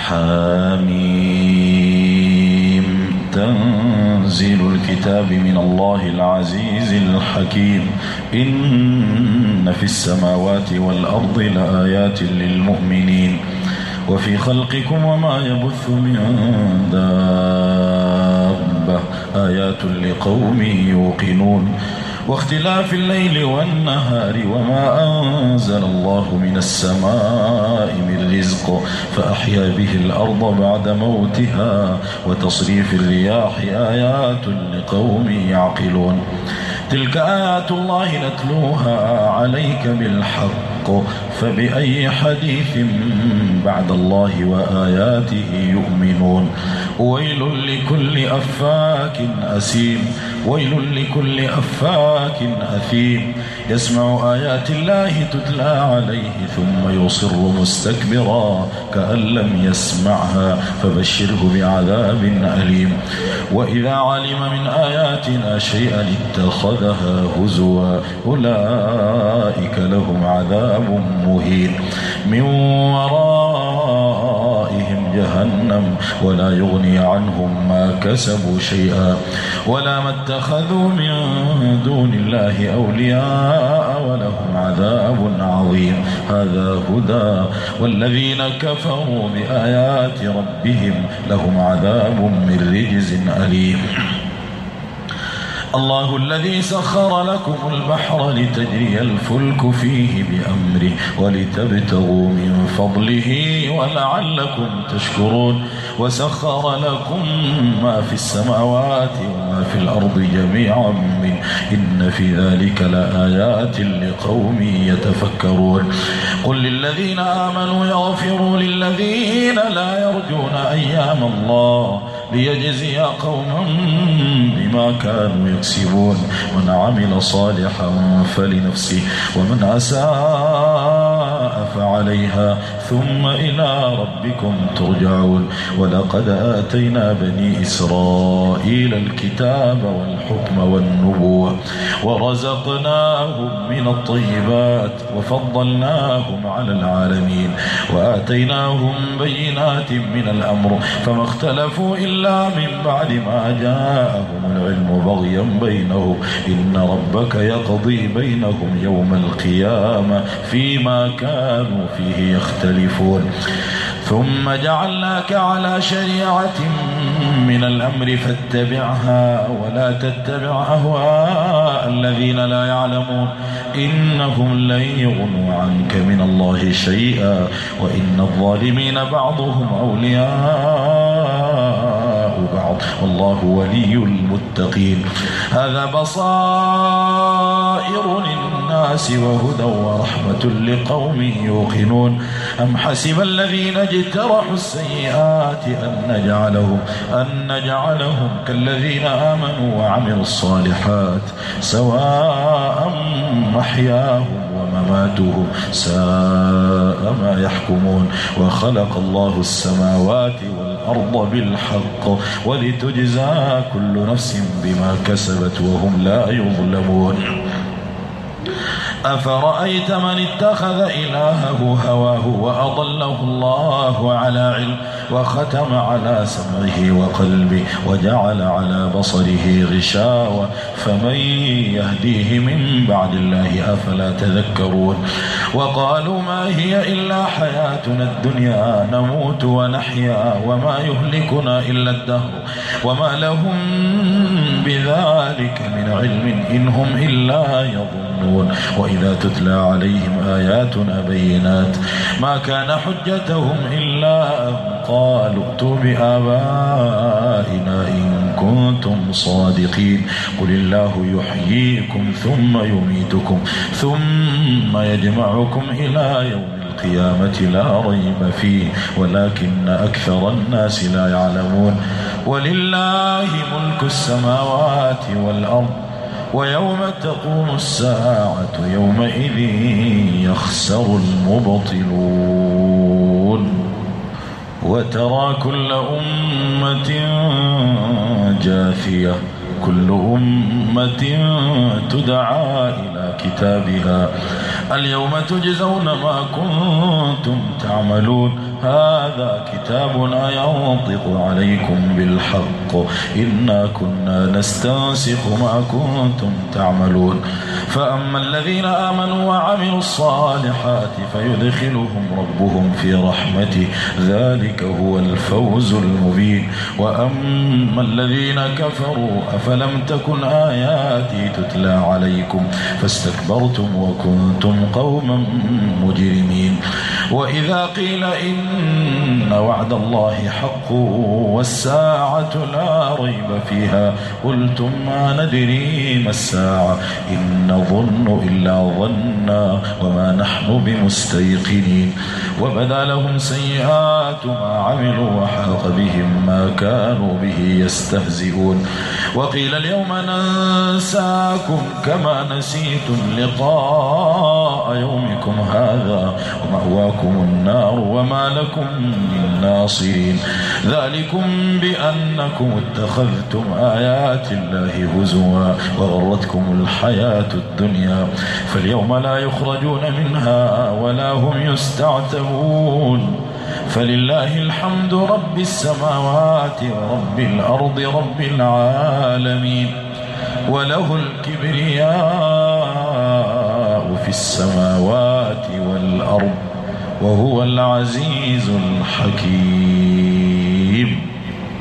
حميم تنزيل الكتاب من الله العزيز الحكيم إن في السماوات والأرض لآيات للمؤمنين وفي خلقكم وما يبث من دابة آيات لقوم يوقنون واختلاف الليل والنهار وما أنزل الله من السماء من رزق فأحيا به الأرض بعد موتها وتصريف الرياح آيات لقوم يعقلون تلك آيات الله نتلوها عليك بالحق فبأي حديث بعد الله وآياته يؤمنون ويل لكل أفاك أثيم ويل لكل أفاك أثيم يسمع آيات الله تتلى عليه ثم يصر مستكبرا كأن لم يسمعها فبشره بعذاب أليم وإذا علم من آياتنا شيئا اتخذها هزوا أولئك لهم عذاب مهين من ورائهم جهنم ولا يغني عنهم ما كسبوا شيئا ولا ما اتخذوا من دون الله أولياء ولهم عذاب عظيم هذا هدى والذين كفروا بآيات ربهم لهم عذاب من رجز أليم الله الذي سخر لكم البحر لتجري الفلك فيه بأمره ولتبتغوا من فضله ولعلكم تشكرون وسخر لكم ما في السماوات وما في الأرض جميعا منه إن في ذلك لآيات لقوم يتفكرون قل للذين آمنوا يغفروا للذين لا يرجون أيام الله ليجزي قوما بما كانوا يكسبون من عمل صالحا فلنفسه ومن أساء فعليها ثم إلى ربكم ترجعون ولقد آتينا بني إسرائيل الكتاب والحكم والنبوة ورزقناهم من الطيبات وفضلناهم على العالمين وآتيناهم بينات من الأمر فما اختلفوا إلا من بعد ما جاءهم العلم بغيا بينهم إن ربك يقضي بينهم يوم القيامة فيما كانوا فيه يختلفون ثم جعلناك على شريعة من الأمر فاتبعها ولا تتبع أهواء الذين لا يعلمون إنهم لن يغنوا عنك من الله شيئا وإن الظالمين بعضهم أولياء بعض والله ولي المتقين هذا بصائر للناس وهدى ورحمة لقوم يوقنون أم حسب الذين اجترحوا السيئات أن نجعلهم كالذين آمنوا وعملوا الصالحات سواء محياهم ومماتهم ساء ما يحكمون وخلق الله السماوات والأرض بالحق ولتجزى كل نفس بما كسبت وهم لا يظلمون أفرأيت من اتخذ إلهه هواه وأضله الله على علم وختم على سمعه وقلبه وجعل على بصره غشاوة فمن يهديه من بعد الله أفلا تذكرون وقالوا ما هي إلا حياتنا الدنيا نموت ونحيا وما يهلكنا إلا الدهر وما لهم بذلك من علم إن هم إلا يظنون وإذا تتلى عليهم آياتنا بينات ما كان حجتهم إلا أن قالوا ائتوا بآبائنا إن كنتم صادقين قل الله يحييكم ثم يميتكم ثم يجمعكم إلى يوم القيامة لا ريب فيه ولكن أكثر الناس لا يعلمون ولله ملك السماوات والأرض ويوم تقوم الساعة يومئذ يخسر المبطلون وترى كل أمة جاثية كل أمة تدعى إلى كتابها اليوم تجزون ما كنتم تعملون هذا كتابنا ينطق عليكم بالحق إنا كنا نستنسخ ما كنتم تعملون فأما الذين آمنوا وعملوا الصالحات فيدخلهم ربهم في رحمته ذلك هو الفوز المبين وأما الذين كفروا أفلم تكن آياتي تتلى عليكم فاستكبرتم وكنتم قوما مجرمين وإذا قيل إن وعد الله حق والساعة لا ريب فيها قلتم ما ندري ما الساعة إن نظن إلا ظنا وما نحن بمستيقنين وبدا لهم سيئات ما عملوا وحاق بهم ما كانوا به يستهزئون وقيل اليوم ننساكم كما نسيتم لقاء يومكم هذا ومأواكم النار وما لكم من ناصرين ذلكم بأنكم اتخذتم آيات الله هزوا وغرتكم الحياة الدنيا فاليوم لا يخرجون منها ولا هم يستعتبون فلله الحمد رب السماوات ورب الأرض رب العالمين وله الكبرياء في السماوات والأرض وهو العزيز الحكيم